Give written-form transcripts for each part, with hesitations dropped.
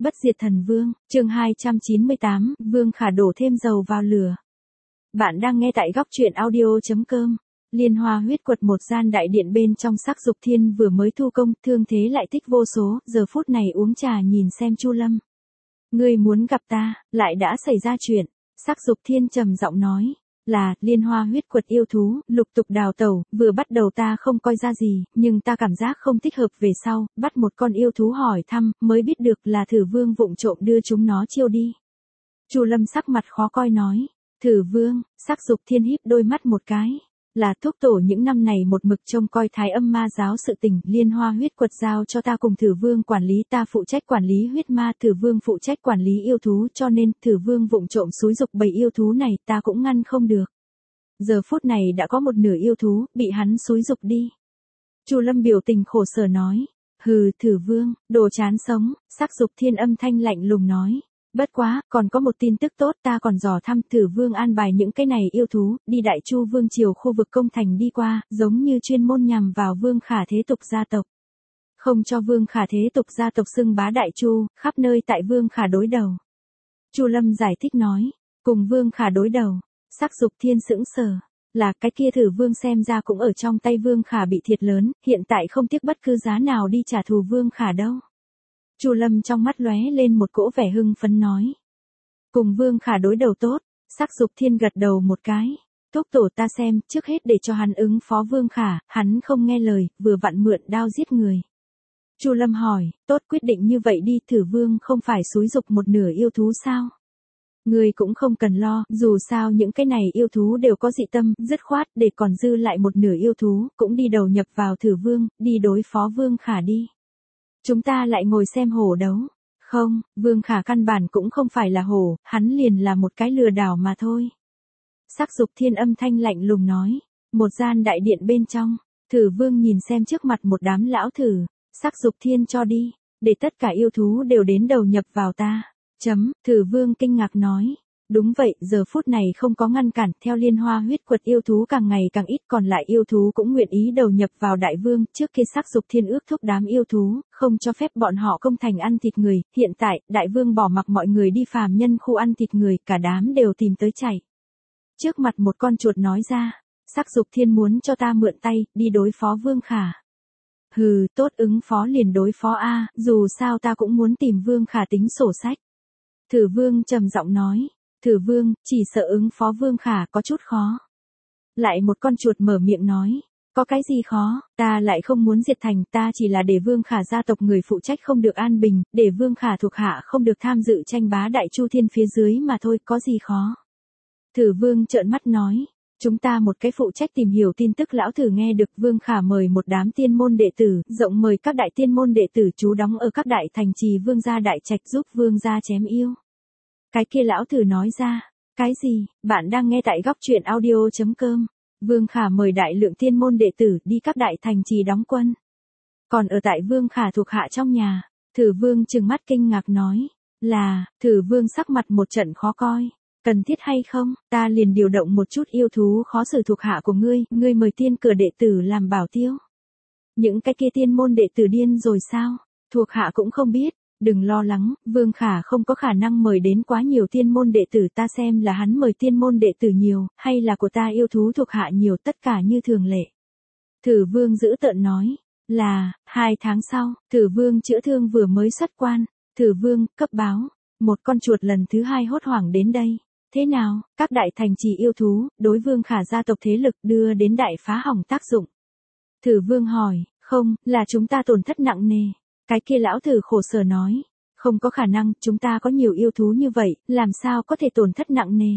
Bất diệt thần vương, chương 298, Vương Khả đổ thêm dầu vào lửa. Bạn đang nghe tại góc truyện audio.com. Liên Hoa huyết quật, một gian đại điện bên trong. Sắc Dục Thiên vừa mới thu công, thương thế lại tích vô số, giờ phút này uống trà nhìn xem Chu Lâm. Ngươi muốn gặp ta, lại đã xảy ra chuyện. Sắc Dục Thiên trầm giọng nói, là Liên Hoa huyết quật yêu thú, lục tục đào tẩu, vừa bắt đầu ta không coi ra gì, nhưng ta cảm giác không thích hợp, về sau, bắt một con yêu thú hỏi thăm, mới biết được là Thử Vương vụng trộm đưa chúng nó chiêu đi. Chu Lâm sắc mặt khó coi nói, Thử Vương. Sắc Dục Thiên híp đôi mắt một cái, là thúc tổ những năm này một mực trông coi Thái Âm Ma giáo sự tình, Liên Hoa huyết quật giao cho ta cùng Thử Vương quản lý, ta phụ trách quản lý huyết ma, Thử Vương phụ trách quản lý yêu thú, cho nên Thử Vương vụng trộm xúi dục bầy yêu thú này, ta cũng ngăn không được. Giờ phút này đã có một nửa yêu thú bị hắn xúi dục đi. Chu Lâm biểu tình khổ sở nói, hừ, Thử Vương, đồ chán sống. Sắc Dục Thiên âm thanh lạnh lùng nói, bất quá, còn có một tin tức tốt, ta còn dò thăm Thử Vương an bài những cái này yêu thú, đi Đại Chu Vương triều khu vực công thành đi qua, giống như chuyên môn nhằm vào Vương Khả thế tục gia tộc. Không cho Vương Khả thế tục gia tộc xưng bá Đại Chu, khắp nơi tại Vương Khả đối đầu. Chu Lâm giải thích nói, cùng Vương Khả đối đầu. Sắc Dục Thiên sững sờ, là cái kia Thử Vương xem ra cũng ở trong tay Vương Khả bị thiệt lớn, hiện tại không tiếc bất cứ giá nào đi trả thù Vương Khả đâu. Chu Lâm trong mắt lóe lên một cỗ vẻ hưng phấn nói, cùng Vương Khả đối đầu tốt. Sắc Dục Thiên gật đầu một cái, thúc tổ ta xem, trước hết để cho hắn ứng phó Vương Khả, hắn không nghe lời, vừa vặn mượn đao giết người. Chu Lâm hỏi, tốt, quyết định như vậy đi, Thử Vương không phải xúi dục một nửa yêu thú sao? Ngươi cũng không cần lo, dù sao những cái này yêu thú đều có dị tâm, dứt khoát, để còn dư lại một nửa yêu thú, cũng đi đầu nhập vào Thử Vương, đi đối phó Vương Khả đi. Chúng ta lại ngồi xem hổ đấu. Không, Vương Khả căn bản cũng không phải là hổ, hắn liền là một cái lừa đảo mà thôi. Sắc Dục Thiên âm thanh lạnh lùng nói, một gian đại điện bên trong, Thử Vương nhìn xem trước mặt một đám lão thử, Sắc Dục Thiên cho đi, để tất cả yêu thú đều đến đầu nhập vào ta. Thử Vương kinh ngạc nói, đúng vậy, giờ phút này không có ngăn cản, theo Liên Hoa huyết quật yêu thú càng ngày càng ít, còn lại yêu thú cũng nguyện ý đầu nhập vào Đại Vương, trước kia Sắc Dục Thiên ước thúc đám yêu thú, không cho phép bọn họ công thành ăn thịt người, hiện tại, Đại Vương bỏ mặc mọi người đi phàm nhân khu ăn thịt người, cả đám đều tìm tới chạy. Trước mặt một con chuột nói ra, Sắc Dục Thiên muốn cho ta mượn tay, đi đối phó Vương Khả. Hừ, tốt, ứng phó liền đối phó a, dù sao ta cũng muốn tìm Vương Khả tính sổ sách. Thử Vương trầm giọng nói, Thử Vương, chỉ sợ ứng phó Vương Khả có chút khó. Lại một con chuột mở miệng nói, có cái gì khó, ta lại không muốn diệt thành, ta chỉ là để Vương Khả gia tộc người phụ trách không được an bình, để Vương Khả thuộc hạ không được tham dự tranh bá Đại Chu Thiên phía dưới mà thôi, có gì khó. Thử Vương trợn mắt nói, chúng ta một cái phụ trách tìm hiểu tin tức. Lão thử nghe được Vương Khả mời một đám tiên môn đệ tử, rộng mời các đại tiên môn đệ tử trú đóng ở các đại thành trì Vương gia đại trạch giúp Vương gia chém yêu. Cái kia lão thử nói ra, cái gì, bạn đang nghe tại góc truyện audio.com. Vương Khả mời đại lượng tiên môn đệ tử đi các đại thành trì đóng quân. Còn ở tại Vương Khả thuộc hạ trong nhà. Thử Vương trừng mắt kinh ngạc nói, là. Thử Vương sắc mặt một trận khó coi. Cần thiết hay không, ta liền điều động một chút yêu thú khó xử thuộc hạ của ngươi, ngươi mời tiên cửa đệ tử làm bảo tiêu. Những cái kia tiên môn đệ tử điên rồi sao, thuộc hạ cũng không biết, đừng lo lắng, Vương Khả không có khả năng mời đến quá nhiều tiên môn đệ tử, ta xem là hắn mời tiên môn đệ tử nhiều, hay là của ta yêu thú thuộc hạ nhiều, tất cả như thường lệ. Thử Vương dữ tợn nói, là, 2 tháng sau, Thử Vương chữa thương vừa mới xuất quan, Thử Vương, cấp báo, một con chuột lần thứ 2 hốt hoảng đến đây. Thế nào, các đại thành trì yêu thú, đối Vương Khả gia tộc thế lực đưa đến đại phá hỏng tác dụng. Thử Vương hỏi, không, là chúng ta tổn thất nặng nề. Cái kia lão thử khổ sở nói, không có khả năng, chúng ta có nhiều yêu thú như vậy, làm sao có thể tổn thất nặng nề.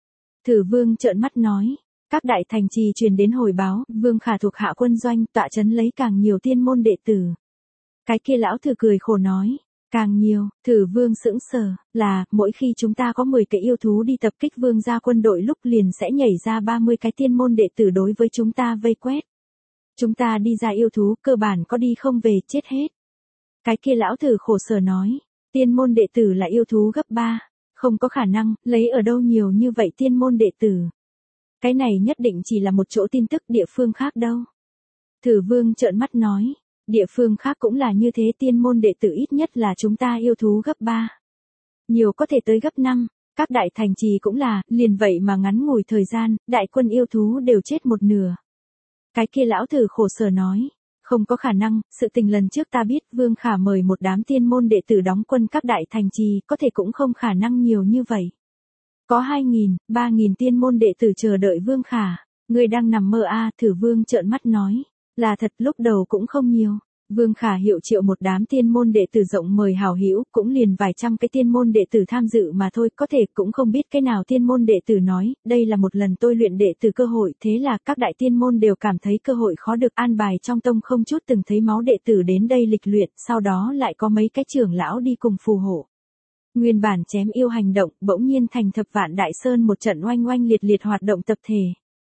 Thử Vương trợn mắt nói, các đại thành trì truyền đến hồi báo, Vương Khả thuộc hạ quân doanh tọa trấn lấy càng nhiều tiên môn đệ tử. Cái kia lão thử cười khổ nói, càng nhiều. Thử Vương sững sờ, là, mỗi khi chúng ta có 10 cái yêu thú đi tập kích Vương gia quân đội lúc liền sẽ nhảy ra 30 cái tiên môn đệ tử đối với chúng ta vây quét. Chúng ta đi ra yêu thú, cơ bản có đi không về, chết hết. Cái kia lão thử khổ sở nói, tiên môn đệ tử là yêu thú gấp 3, không có khả năng, lấy ở đâu nhiều như vậy tiên môn đệ tử. Cái này nhất định chỉ là một chỗ tin tức, địa phương khác đâu. Thử Vương trợn mắt nói, Địa phương khác cũng là như thế, tiên môn đệ tử ít nhất là chúng ta yêu thú gấp 3. Nhiều có thể tới gấp 5, các đại thành trì cũng là, liền vậy mà ngắn ngủi thời gian, đại quân yêu thú đều chết một nửa. Cái kia lão thử khổ sở nói, không có khả năng, sự tình lần trước ta biết Vương Khả mời một đám tiên môn đệ tử đóng quân các đại thành trì, có thể cũng không khả năng nhiều như vậy. Có 2.000, 3.000 tiên môn đệ tử chờ đợi Vương Khả, người đang nằm mơ a. Thử Vương trợn mắt nói, là thật, lúc đầu cũng không nhiều. Vương Khả hiệu triệu một đám tiên môn đệ tử rộng mời hảo hữu, cũng liền vài trăm cái tiên môn đệ tử tham dự mà thôi, có thể cũng không biết cái nào tiên môn đệ tử nói, đây là một lần tôi luyện đệ tử cơ hội, thế là các đại tiên môn đều cảm thấy cơ hội khó được, an bài trong tông không chút từng thấy máu đệ tử đến đây lịch luyện, sau đó lại có mấy cái trưởng lão đi cùng phù hộ. Nguyên bản chém yêu hành động, bỗng nhiên thành Thập Vạn Đại Sơn một trận oanh oanh liệt liệt hoạt động tập thể.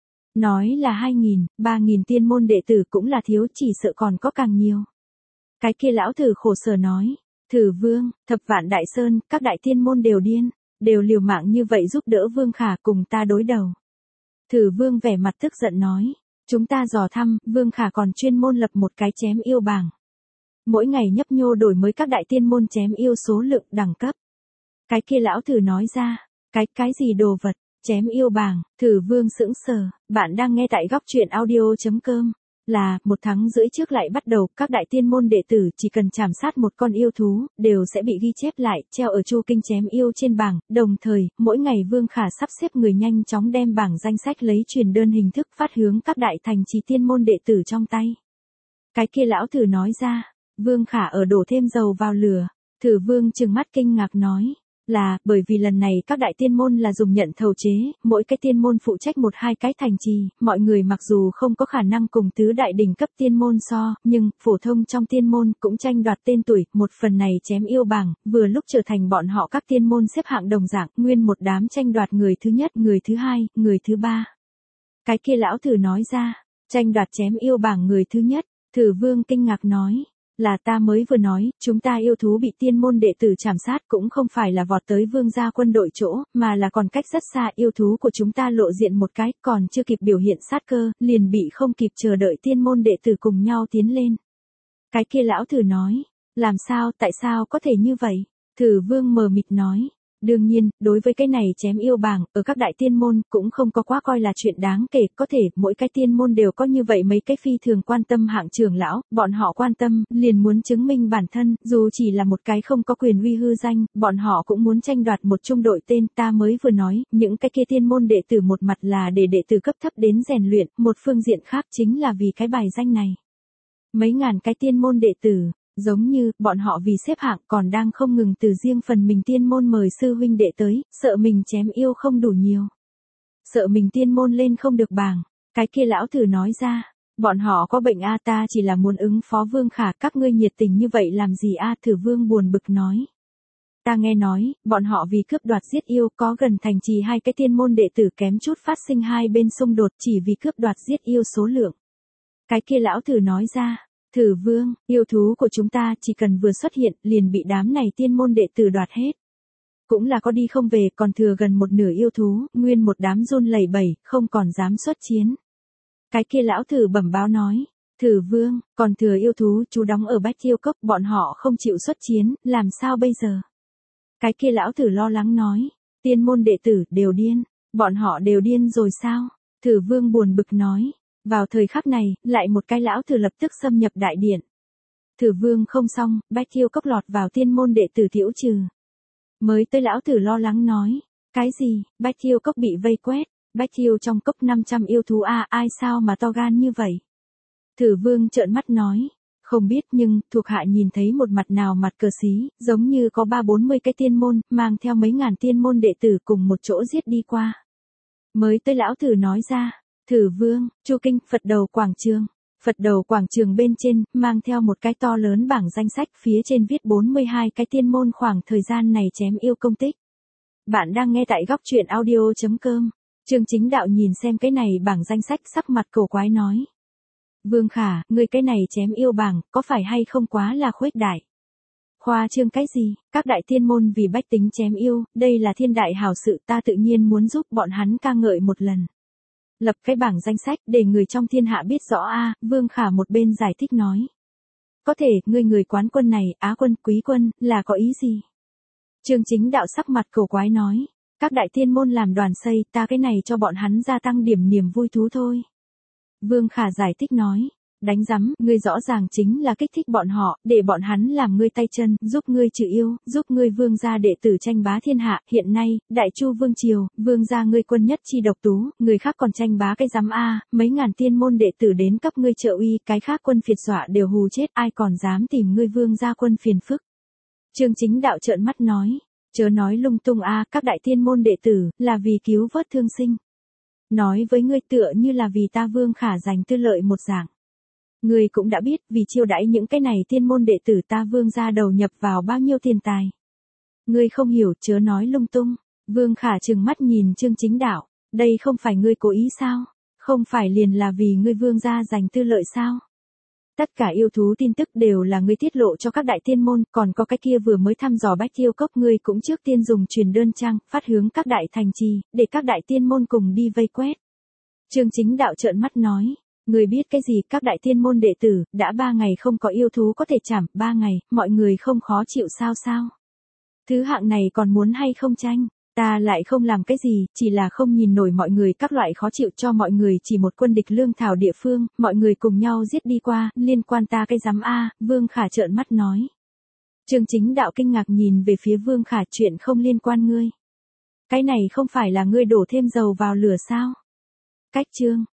Nói là 2.000, 3.000 tiên môn đệ tử cũng là thiếu, chỉ sợ còn có càng nhiều. Cái kia lão thử khổ sở nói, Thử Vương, Thập Vạn Đại Sơn, các đại tiên môn đều điên, đều liều mạng như vậy giúp đỡ Vương Khả cùng ta đối đầu. Thử Vương vẻ mặt tức giận nói, chúng ta dò thăm, Vương Khả còn chuyên môn lập một cái chém yêu bảng. Mỗi ngày nhấp nhô đổi mới các đại tiên môn chém yêu số lượng đẳng cấp. Cái kia lão thử nói ra, cái gì đồ vật? Chém yêu bảng. Thử Vương sững sờ, bạn đang nghe tại góc truyện audio.com. Là, 1 tháng rưỡi trước lại bắt đầu, các đại tiên môn đệ tử chỉ cần chảm sát một con yêu thú, đều sẽ bị ghi chép lại, treo ở chu kinh chém yêu trên bảng, đồng thời, mỗi ngày Vương Khả sắp xếp người nhanh chóng đem bảng danh sách lấy truyền đơn hình thức phát hướng các đại thành trì tiên môn đệ tử trong tay. Cái kia lão thử nói ra, Vương Khả ở đổ thêm dầu vào lửa. Thử Vương trừng mắt kinh ngạc nói, là, bởi vì lần này các đại tiên môn là dùng nhận thầu chế, mỗi cái tiên môn phụ trách 1-2 cái thành trì, mọi người mặc dù không có khả năng cùng tứ đại đỉnh cấp tiên môn so, nhưng, phổ thông trong tiên môn cũng tranh đoạt tên tuổi, một phần này chém yêu bảng, vừa lúc trở thành bọn họ các tiên môn xếp hạng đồng dạng, nguyên một đám tranh đoạt người thứ nhất, người thứ hai, người thứ ba. Cái kia lão thử nói ra, tranh đoạt chém yêu bảng người thứ nhất. Thử Vương kinh ngạc nói, là ta mới vừa nói, chúng ta yêu thú bị tiên môn đệ tử chảm sát cũng không phải là vọt tới Vương gia quân đội chỗ, mà là còn cách rất xa, yêu thú của chúng ta lộ diện một cái, còn chưa kịp biểu hiện sát cơ, liền bị không kịp chờ đợi tiên môn đệ tử cùng nhau tiến lên. Cái kia lão thử nói, làm sao, tại sao có thể như vậy? Thử Vương mờ mịt nói, đương nhiên, đối với cái này chém yêu bảng, ở các đại tiên môn, cũng không có quá coi là chuyện đáng kể, có thể, mỗi cái tiên môn đều có như vậy mấy cái phi thường quan tâm hạng trưởng lão, bọn họ quan tâm, liền muốn chứng minh bản thân, dù chỉ là một cái không có quyền uy hư danh, bọn họ cũng muốn tranh đoạt một trung đội tên, ta mới vừa nói, những cái kia tiên môn đệ tử một mặt là để đệ tử cấp thấp đến rèn luyện, một phương diện khác chính là vì cái bài danh này. Mấy ngàn cái tiên môn đệ tử, giống như, bọn họ vì xếp hạng còn đang không ngừng từ riêng phần mình tiên môn mời sư huynh đệ tới, sợ mình chém yêu không đủ nhiều. Sợ mình tiên môn lên không được bảng. Cái kia lão thử nói ra, bọn họ có bệnh a, ta chỉ là muốn ứng phó Vương Khả, các ngươi nhiệt tình như vậy làm gì a? Thử Vương buồn bực nói. Ta nghe nói, bọn họ vì cướp đoạt giết yêu, có gần thành trì 2 cái tiên môn đệ tử kém chút phát sinh hai bên xung đột chỉ vì cướp đoạt giết yêu số lượng. Cái kia lão thử nói ra, Thử Vương, yêu thú của chúng ta chỉ cần vừa xuất hiện liền bị đám này tiên môn đệ tử đoạt hết. Cũng là có đi không về, còn thừa gần một nửa yêu thú, nguyên một đám run lẩy bẩy, không còn dám xuất chiến. Cái kia lão thử bẩm báo nói, Thử Vương, còn thừa yêu thú chú đóng ở Bách Tiêu Cốc, bọn họ không chịu xuất chiến, làm sao bây giờ? Cái kia lão thử lo lắng nói, tiên môn đệ tử đều điên, bọn họ đều điên rồi sao? Thử Vương buồn bực nói. Vào thời khắc này, lại một cái lão thử lập tức xâm nhập đại điện. Thử Vương không xong, Bách Tiêu Cốc lọt vào tiên môn đệ tử thiễu trừ. Mới tới lão thử lo lắng nói, cái gì, Bách Tiêu Cốc bị vây quét, Bách Tiêu trong cốc 500 yêu thú a, ai sao mà to gan như vậy? Thử Vương trợn mắt nói, không biết nhưng, thuộc hạ nhìn thấy một mặt nào mặt cờ xí, giống như có 30-40 cái tiên môn, mang theo mấy ngàn tiên môn đệ tử cùng một chỗ giết đi qua. Mới tới lão thử nói ra. Thử Vương, chu kinh, Phật đầu quảng trường. Phật đầu quảng trường bên trên, mang theo một cái to lớn bảng danh sách, phía trên viết 42 cái tiên môn khoảng thời gian này chém yêu công tích. Bạn đang nghe tại góc truyện audio.com. Trương Chính Đạo nhìn xem cái này bảng danh sách, sắc mặt cổ quái nói. Vương Khả, ngươi cái này chém yêu bảng, có phải hay không quá là khuếch đại? Khoa trương cái gì, các đại tiên môn vì bách tính chém yêu, đây là thiên đại hảo sự, ta tự nhiên muốn giúp bọn hắn ca ngợi một lần. Lập cái bảng danh sách để người trong thiên hạ biết rõ a. Vương Khả một bên giải thích nói. có thể, ngươi người quán quân này, Á quân, Quý quân, là có ý gì? Chương Chính Đạo sắc mặt cổ quái nói, các đại tiên môn làm đoàn xây, ta cái này cho bọn hắn gia tăng điểm niềm vui thú thôi. Vương Khả giải thích nói, đánh rắm, ngươi rõ ràng chính là kích thích bọn họ, để bọn hắn làm ngươi tay chân, giúp ngươi trừ yêu, giúp ngươi vương gia đệ tử tranh bá thiên hạ, hiện nay, đại chu vương triều, vương gia ngươi quân nhất chi độc tú, người khác còn tranh bá cái rắm a, mấy ngàn tiên môn đệ tử đến cấp ngươi trợ uy, cái khác quân phiệt dọa đều hù chết, ai còn dám tìm ngươi vương gia quân phiền phức. Chương Chính Đạo trợn mắt nói, chớ nói lung tung a, các đại tiên môn đệ tử, là vì cứu vớt thương sinh. Nói với ngươi tựa như là vì ta Vương Khả giành tư lợi một dạng. Ngươi cũng đã biết, vì chiêu đãi những cái này tiên môn đệ tử ta Vương gia đầu nhập vào bao nhiêu tiền tài. Ngươi không hiểu, chớ nói lung tung. Vương Khả trừng mắt nhìn Chương Chính Đạo, đây không phải ngươi cố ý sao? Không phải liền là vì ngươi Vương gia giành tư lợi sao? Tất cả yêu thú tin tức đều là ngươi tiết lộ cho các đại tiên môn, còn có cái kia vừa mới thăm dò Bách Tiêu Cốc ngươi cũng trước tiên dùng truyền đơn trang, phát hướng các đại thành trì, để các đại tiên môn cùng đi vây quét. Chương Chính Đạo trợn mắt nói, ngươi biết cái gì, các đại tiên môn đệ tử, đã 3 ngày không có yêu thú có thể chảm, 3 ngày, mọi người không khó chịu sao? Thứ hạng này còn muốn hay không tranh? Ta lại không làm cái gì, chỉ là không nhìn nổi mọi người các loại khó chịu cho mọi người chỉ một quân địch lương thảo địa phương, mọi người cùng nhau giết đi qua, liên quan ta cái rắm a, Vương Khả trợn mắt nói. Chương Chính Đạo kinh ngạc nhìn về phía Vương Khả, chuyện không liên quan ngươi. Cái này không phải là ngươi đổ thêm dầu vào lửa sao? Cách chương.